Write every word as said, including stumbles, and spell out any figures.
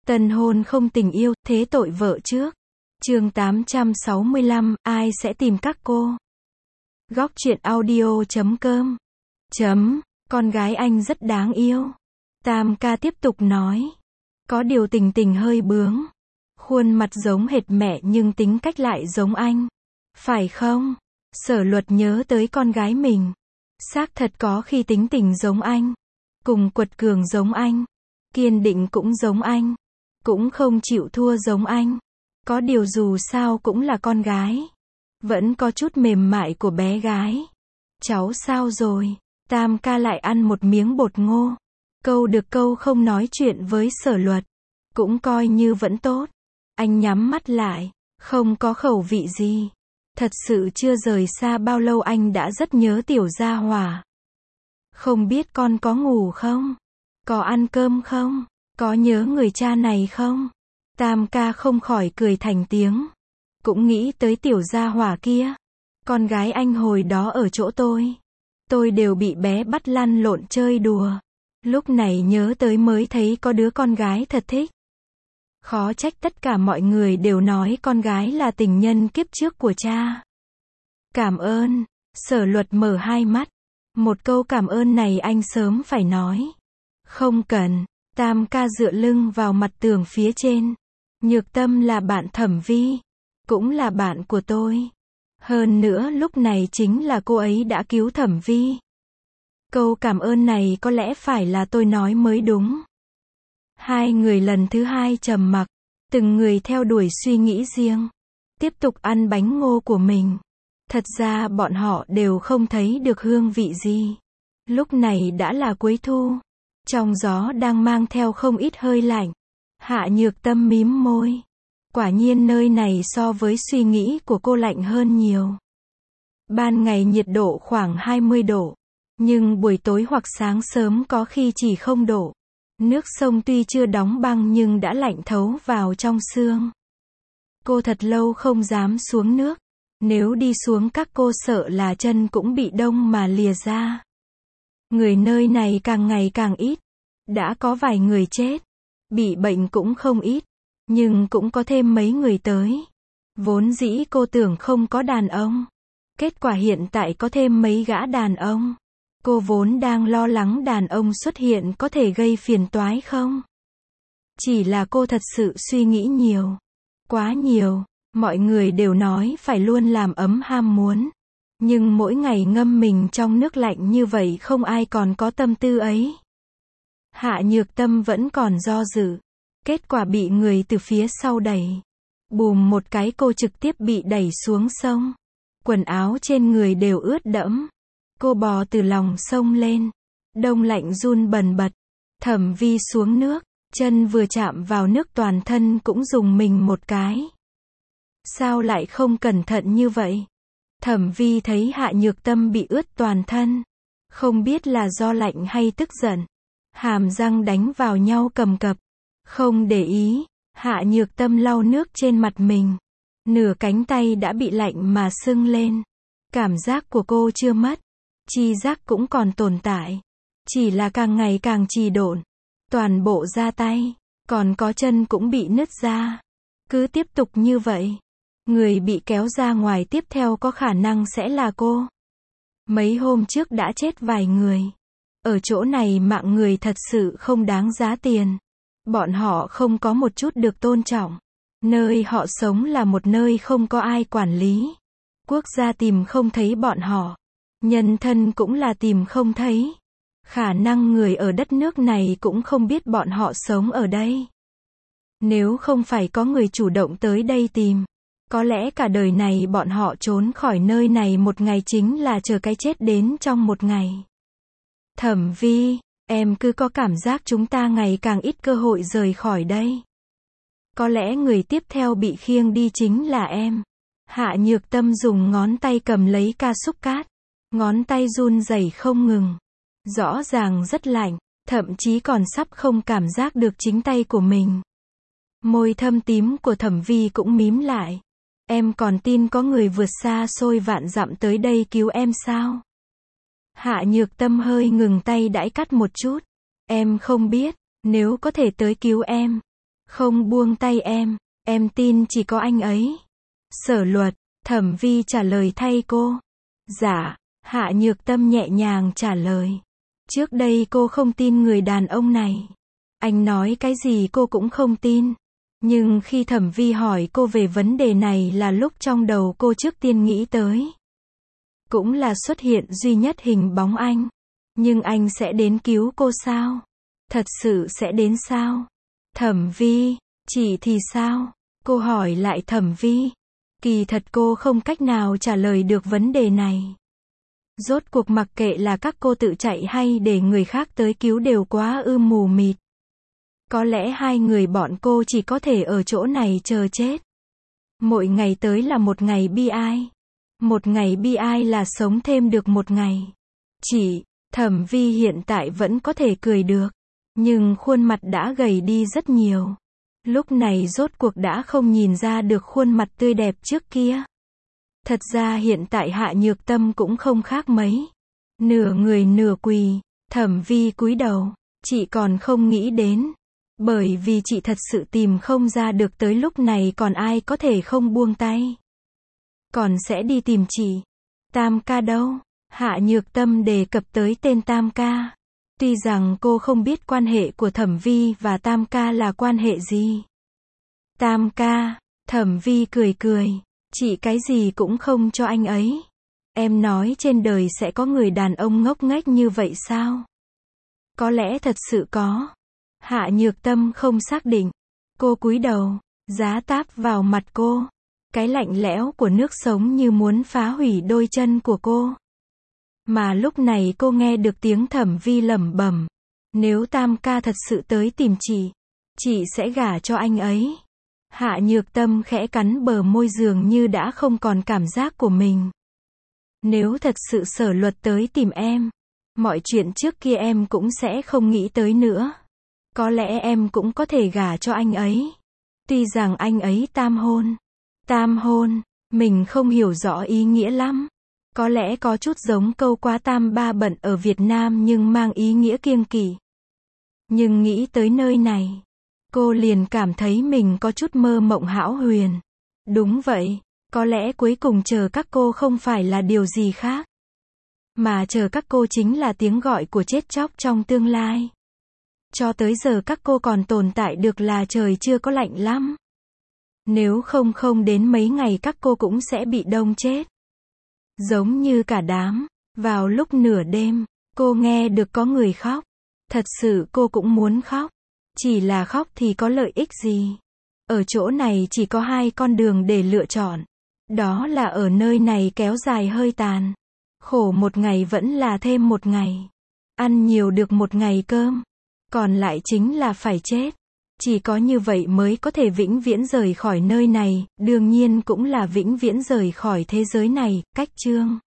Tân hôn không tình yêu, thế tội vợ trước. Chương tám trăm sáu mươi lăm, ai sẽ tìm các cô? Góc truyện audio chấm com. Chấm, con gái anh rất đáng yêu. Tam ca tiếp tục nói. Có điều Tình Tình hơi bướng. Khuôn mặt giống hệt mẹ nhưng tính cách lại giống anh. Phải không? Sở Luật nhớ tới con gái mình. Xác thật có khi tính tình giống anh. Cùng quật cường giống anh. Kiên định cũng giống anh. Cũng không chịu thua giống anh. Có điều dù sao cũng là con gái. Vẫn có chút mềm mại của bé gái. Cháu sao rồi? Tam ca lại ăn một miếng bột ngô. Câu được câu không nói chuyện với Sở Luật. Cũng coi như vẫn tốt. Anh nhắm mắt lại. Không có khẩu vị gì. Thật sự chưa rời xa bao lâu anh đã rất nhớ tiểu gia hỏa. Không biết con có ngủ không? Có ăn cơm không? Có nhớ người cha này không? Tam ca không khỏi cười thành tiếng. Cũng nghĩ tới tiểu gia hỏa kia. Con gái anh hồi đó ở chỗ tôi. Tôi đều bị bé bắt lăn lộn chơi đùa. Lúc này nhớ tới mới thấy có đứa con gái thật thích. Khó trách tất cả mọi người đều nói con gái là tình nhân kiếp trước của cha. Cảm ơn. Sở Luật mở hai mắt. Một câu cảm ơn này anh sớm phải nói. Không cần. Tam ca dựa lưng vào mặt tường phía trên. Nhược Tâm là bạn Thẩm Vi. Cũng là bạn của tôi. Hơn nữa lúc này chính là cô ấy đã cứu Thẩm Vi. Câu cảm ơn này có lẽ phải là tôi nói mới đúng. Hai người lần thứ hai trầm mặc. Từng người theo đuổi suy nghĩ riêng. Tiếp tục ăn bánh ngô của mình. Thật ra bọn họ đều không thấy được hương vị gì. Lúc này đã là cuối thu. Trong gió đang mang theo không ít hơi lạnh. Hạ Nhược Tâm mím môi. Quả nhiên nơi này so với suy nghĩ của cô lạnh hơn nhiều. Ban ngày nhiệt độ khoảng hai mươi độ. Nhưng buổi tối hoặc sáng sớm có khi chỉ không độ. Nước sông tuy chưa đóng băng nhưng đã lạnh thấu vào trong xương. Cô thật lâu không dám xuống nước. Nếu đi xuống các cô sợ là chân cũng bị đông mà lìa ra. Người nơi này càng ngày càng ít. Đã có vài người chết. Bị bệnh cũng không ít. Nhưng cũng có thêm mấy người tới. Vốn dĩ cô tưởng không có đàn ông. Kết quả hiện tại có thêm mấy gã đàn ông. Cô vốn đang lo lắng đàn ông xuất hiện có thể gây phiền toái không? Chỉ là cô thật sự suy nghĩ nhiều. Quá nhiều. Mọi người đều nói phải luôn làm ấm ham muốn. Nhưng mỗi ngày ngâm mình trong nước lạnh như vậy không ai còn có tâm tư ấy. Hạ Nhược Tâm vẫn còn do dự. Kết quả bị người từ phía sau đẩy. Bùm một cái cô trực tiếp bị đẩy xuống sông. Quần áo trên người đều ướt đẫm. Cô bò từ lòng sông lên. Đông lạnh run bần bật. Thẩm Vi xuống nước. Chân vừa chạm vào nước toàn thân cũng rùng mình một cái. Sao lại không cẩn thận như vậy? Thẩm Vi thấy Hạ Nhược Tâm bị ướt toàn thân. Không biết là do lạnh hay tức giận. Hàm răng đánh vào nhau cầm cập. Không để ý. Hạ Nhược Tâm lau nước trên mặt mình. Nửa cánh tay đã bị lạnh mà sưng lên. Cảm giác của cô chưa mất. Chi giác cũng còn tồn tại. Chỉ là càng ngày càng trì độn. Toàn bộ da tay. Còn có chân cũng bị nứt ra. Cứ tiếp tục như vậy. Người bị kéo ra ngoài tiếp theo có khả năng sẽ là cô. Mấy hôm trước đã chết vài người. Ở chỗ này mạng người thật sự không đáng giá tiền. Bọn họ không có một chút được tôn trọng. Nơi họ sống là một nơi không có ai quản lý. Quốc gia tìm không thấy bọn họ. Nhân thân cũng là tìm không thấy. Khả năng người ở đất nước này cũng không biết bọn họ sống ở đây. Nếu không phải có người chủ động tới đây tìm. Có lẽ cả đời này bọn họ trốn khỏi nơi này một ngày chính là chờ cái chết đến trong một ngày. Thẩm Vi, em cứ có cảm giác chúng ta ngày càng ít cơ hội rời khỏi đây. Có lẽ người tiếp theo bị khiêng đi chính là em. Hạ Nhược Tâm dùng ngón tay cầm lấy ca súc cát. Ngón tay run rẩy không ngừng. Rõ ràng rất lạnh, thậm chí còn sắp không cảm giác được chính tay của mình. Môi thâm tím của Thẩm Vi cũng mím lại. Em còn tin có người vượt xa xôi vạn dặm tới đây cứu em sao? Hạ Nhược Tâm hơi ngừng tay đãi cắt một chút. Em không biết, nếu có thể tới cứu em. Không buông tay em, em tin chỉ có anh ấy. Sở Luật, Thẩm Vi trả lời thay cô. Dạ, Hạ Nhược Tâm nhẹ nhàng trả lời. Trước đây cô không tin người đàn ông này. Anh nói cái gì cô cũng không tin. Nhưng khi Thẩm Vi hỏi cô về vấn đề này là lúc trong đầu cô trước tiên nghĩ tới. Cũng là xuất hiện duy nhất hình bóng anh. Nhưng anh sẽ đến cứu cô sao? Thật sự sẽ đến sao? Thẩm Vi, chị thì sao? Cô hỏi lại Thẩm Vi. Kỳ thật cô không cách nào trả lời được vấn đề này. Rốt cuộc mặc kệ là các cô tự chạy hay để người khác tới cứu đều quá ư mù mịt. Có lẽ hai người bọn cô chỉ có thể ở chỗ này chờ chết. Mỗi ngày tới là một ngày bi ai. Một ngày bi ai là sống thêm được một ngày. Chị, Thẩm Vi hiện tại vẫn có thể cười được. Nhưng khuôn mặt đã gầy đi rất nhiều. Lúc này rốt cuộc đã không nhìn ra được khuôn mặt tươi đẹp trước kia. Thật ra hiện tại Hạ Nhược Tâm cũng không khác mấy. Nửa người nửa quỳ, Thẩm Vi cúi đầu. Chị còn không nghĩ đến. Bởi vì chị thật sự tìm không ra được tới lúc này còn ai có thể không buông tay. Còn sẽ đi tìm chị. Tam ca đâu? Hạ Nhược Tâm đề cập tới tên Tam ca. Tuy rằng cô không biết quan hệ của Thẩm Vi và Tam ca là quan hệ gì. Tam ca, Thẩm Vi cười cười. Chị cái gì cũng không cho anh ấy. Em nói trên đời sẽ có người đàn ông ngốc nghếch như vậy sao? Có lẽ thật sự có. Hạ Nhược Tâm không xác định. Cô cúi đầu, giá táp vào mặt cô. Cái lạnh lẽo của nước sống như muốn phá hủy đôi chân của cô. Mà lúc này cô nghe được tiếng Thẩm Vi lẩm bẩm. Nếu Tam ca thật sự tới tìm chị, chị sẽ gả cho anh ấy. Hạ Nhược Tâm khẽ cắn bờ môi dường như đã không còn cảm giác của mình. Nếu thật sự Sở Luật tới tìm em, mọi chuyện trước kia em cũng sẽ không nghĩ tới nữa. Có lẽ em cũng có thể gả cho anh ấy. Tuy rằng anh ấy tam hôn. Tam hôn, mình không hiểu rõ ý nghĩa lắm. Có lẽ có chút giống câu quá tam ba bận ở Việt Nam nhưng mang ý nghĩa kiêng kỵ. Nhưng nghĩ tới nơi này, cô liền cảm thấy mình có chút mơ mộng hão huyền. Đúng vậy, có lẽ cuối cùng chờ các cô không phải là điều gì khác. Mà chờ các cô chính là tiếng gọi của chết chóc trong tương lai. Cho tới giờ các cô còn tồn tại được là trời chưa có lạnh lắm. Nếu không không đến mấy ngày các cô cũng sẽ bị đông chết. Giống như cả đám, vào lúc nửa đêm, cô nghe được có người khóc. Thật sự cô cũng muốn khóc. Chỉ là khóc thì có lợi ích gì? Ở chỗ này chỉ có hai con đường để lựa chọn. Đó là ở nơi này kéo dài hơi tàn. Khổ một ngày vẫn là thêm một ngày. Ăn nhiều được một ngày cơm. Còn lại chính là phải chết. Chỉ có như vậy mới có thể vĩnh viễn rời khỏi nơi này, đương nhiên cũng là vĩnh viễn rời khỏi thế giới này. Cách chương